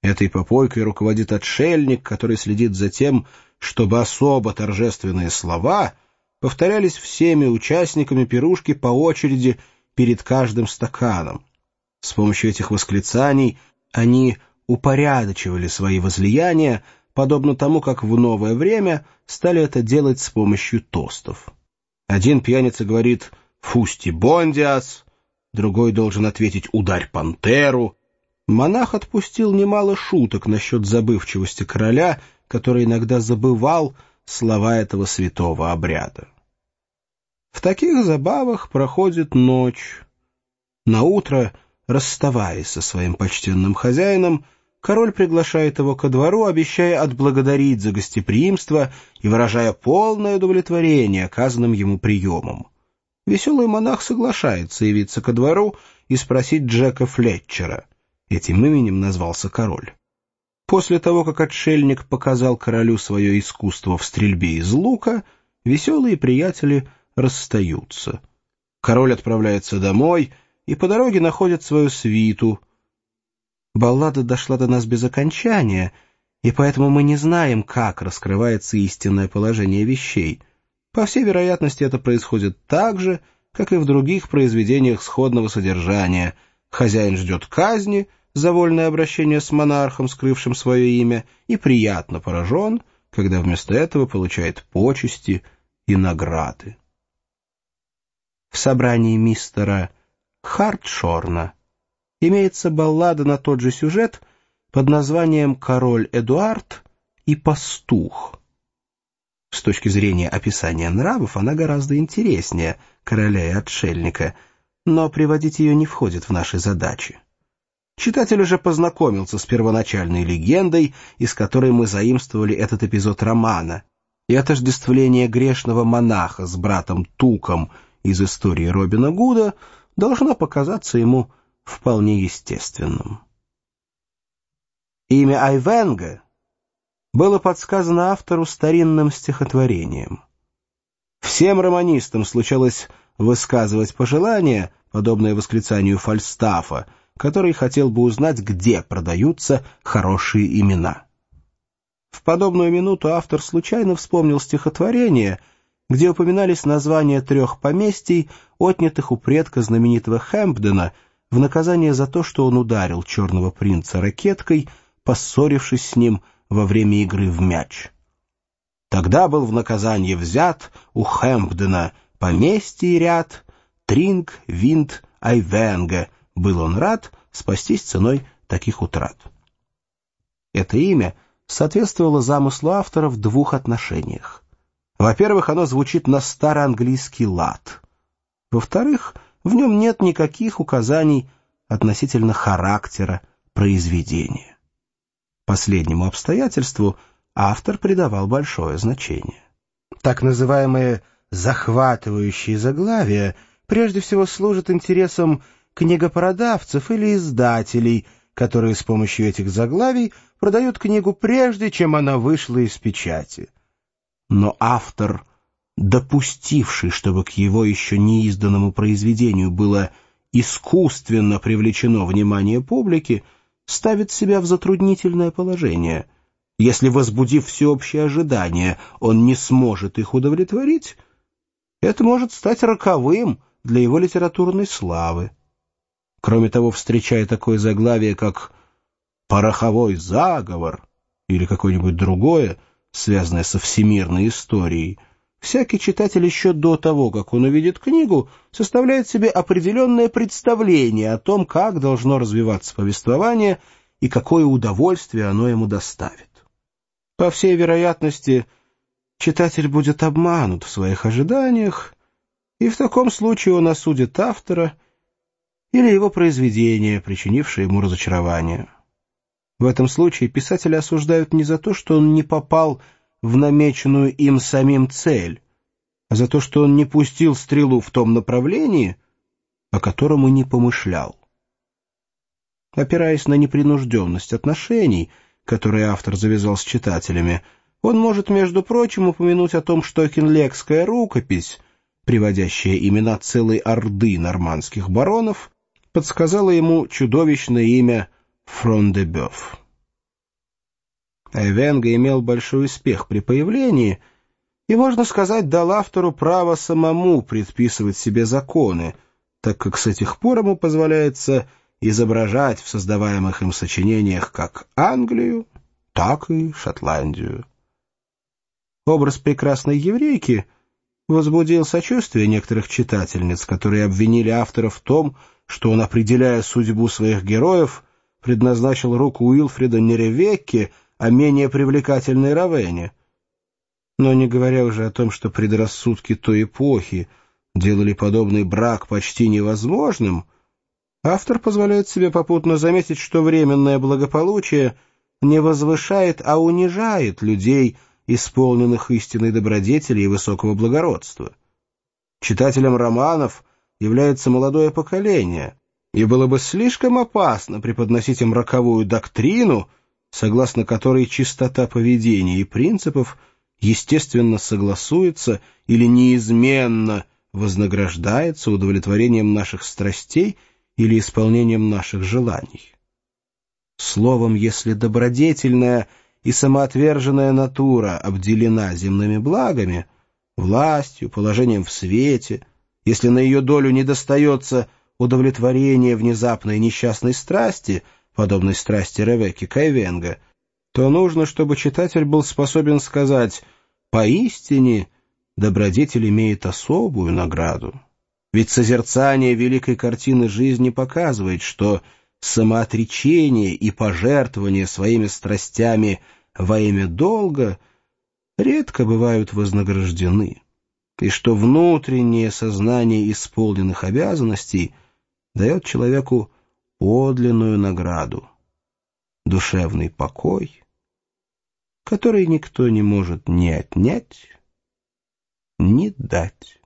Этой попойкой руководит отшельник, который следит за тем, чтобы особо торжественные слова повторялись всеми участниками пирушки по очереди перед каждым стаканом. С помощью этих восклицаний они упорядочивали свои возлияния, подобно тому, как в новое время стали это делать с помощью тостов. Один пьяница говорит «Фусти бондиас», другой должен ответить «Ударь пантеру». Монах отпустил немало шуток насчет забывчивости короля, который иногда забывал слова этого святого обряда. В таких забавах проходит ночь. Наутро, расставаясь со своим почтенным хозяином, король приглашает его ко двору, обещая отблагодарить за гостеприимство и выражая полное удовлетворение оказанным ему приемом. Веселый монах соглашается явиться ко двору и спросить Джека Флетчера. Этим именем назвался король. После того, как отшельник показал королю свое искусство в стрельбе из лука, веселые приятели расстаются. Король отправляется домой и по дороге находит свою свиту. Баллада дошла до нас без окончания, и поэтому мы не знаем, как раскрывается истинное положение вещей. По всей вероятности, это происходит так же, как и в других произведениях сходного содержания. Хозяин ждет казни за вольное обращение с монархом, скрывшим свое имя, и приятно поражен, когда вместо этого получает почести и награды. В собрании мистера Хартшорна имеется баллада на тот же сюжет под названием «Король Эдуард и пастух». С точки зрения описания нравов она гораздо интереснее «Короля и отшельника», но приводить ее не входит в наши задачи. Читатель уже познакомился с первоначальной легендой, из которой мы заимствовали этот эпизод романа, и отождествление грешного монаха с братом Туком из истории Робина Гуда должно показаться ему вполне естественным. Имя Айвенго было подсказано автору старинным стихотворением. Всем романистам случалось высказывать пожелания, подобное восклицанию Фальстафа, который хотел бы узнать, где продаются хорошие имена. В подобную минуту автор случайно вспомнил стихотворение, где упоминались названия 3 поместий, отнятых у предка знаменитого Хэмпдена, в наказание за то, что он ударил черного принца ракеткой, поссорившись с ним во время игры в мяч. Тогда был в наказание взят у Хэмпдена поместий ряд, Тринг, Винт, Айвенго. Был он рад спастись ценой таких утрат. Это имя соответствовало замыслу автора в 2 отношениях. Во-первых, оно звучит на староанглийский лад. Во-вторых, в нем нет никаких указаний относительно характера произведения. Последнему обстоятельству автор придавал большое значение. Так называемые «захватывающие заглавия» прежде всего служат интересам книгопродавцев или издателей, которые с помощью этих заглавий продают книгу прежде, чем она вышла из печати. Но автор, допустивший, чтобы к его еще неизданному произведению было искусственно привлечено внимание публики, ставит себя в затруднительное положение. Если, возбудив всеобщее ожидание, он не сможет их удовлетворить, это может стать роковым для его литературной славы. Кроме того, встречая такое заглавие, как «Пороховой заговор» или какое-нибудь другое, связанное со всемирной историей, всякий читатель еще до того, как он увидит книгу, составляет себе определенное представление о том, как должно развиваться повествование и какое удовольствие оно ему доставит. По всей вероятности, читатель будет обманут в своих ожиданиях, и в таком случае он осудит автора или его произведение, причинившее ему разочарование. В этом случае писателя осуждают не за то, что он не попал в намеченную им самим цель, а за то, что он не пустил стрелу в том направлении, о котором и не помышлял. Опираясь на непринужденность отношений, которые автор завязал с читателями, он может, между прочим, упомянуть о том, что Кинлегская рукопись, приводящая имена целой орды нормандских баронов, подсказала ему чудовищное имя Фрон-де-Бёв. Айвенго имел большой успех при появлении и, можно сказать, дал автору право самому предписывать себе законы, так как с этих пор ему позволяется изображать в создаваемых им сочинениях как Англию, так и Шотландию. Образ прекрасной еврейки возбудил сочувствие некоторых читательниц, которые обвинили автора в том, что он, определяя судьбу своих героев, предназначил руку Уилфрида не Ревекке, а менее привлекательной Равене. Но не говоря уже о том, что предрассудки той эпохи делали подобный брак почти невозможным, автор позволяет себе попутно заметить, что временное благополучие не возвышает, а унижает людей, исполненных истинной добродетели и высокого благородства. Читателем романов является молодое поколение, и было бы слишком опасно преподносить им роковую доктрину, согласно которой чистота поведения и принципов естественно согласуется или неизменно вознаграждается удовлетворением наших страстей или исполнением наших желаний. Словом, если добродетельная и самоотверженная натура обделена земными благами, властью, положением в свете, если на ее долю не достается удовлетворение внезапной несчастной страсти, подобной страсти Ревекки к Айвенго, то нужно, чтобы читатель был способен сказать: «Поистине добродетель имеет особую награду». Ведь созерцание великой картины жизни показывает, что самоотречение и пожертвование своими страстями во имя долга редко бывают вознаграждены, и что внутреннее сознание исполненных обязанностей дает человеку подлинную награду — душевный покой, который никто не может ни отнять, ни дать.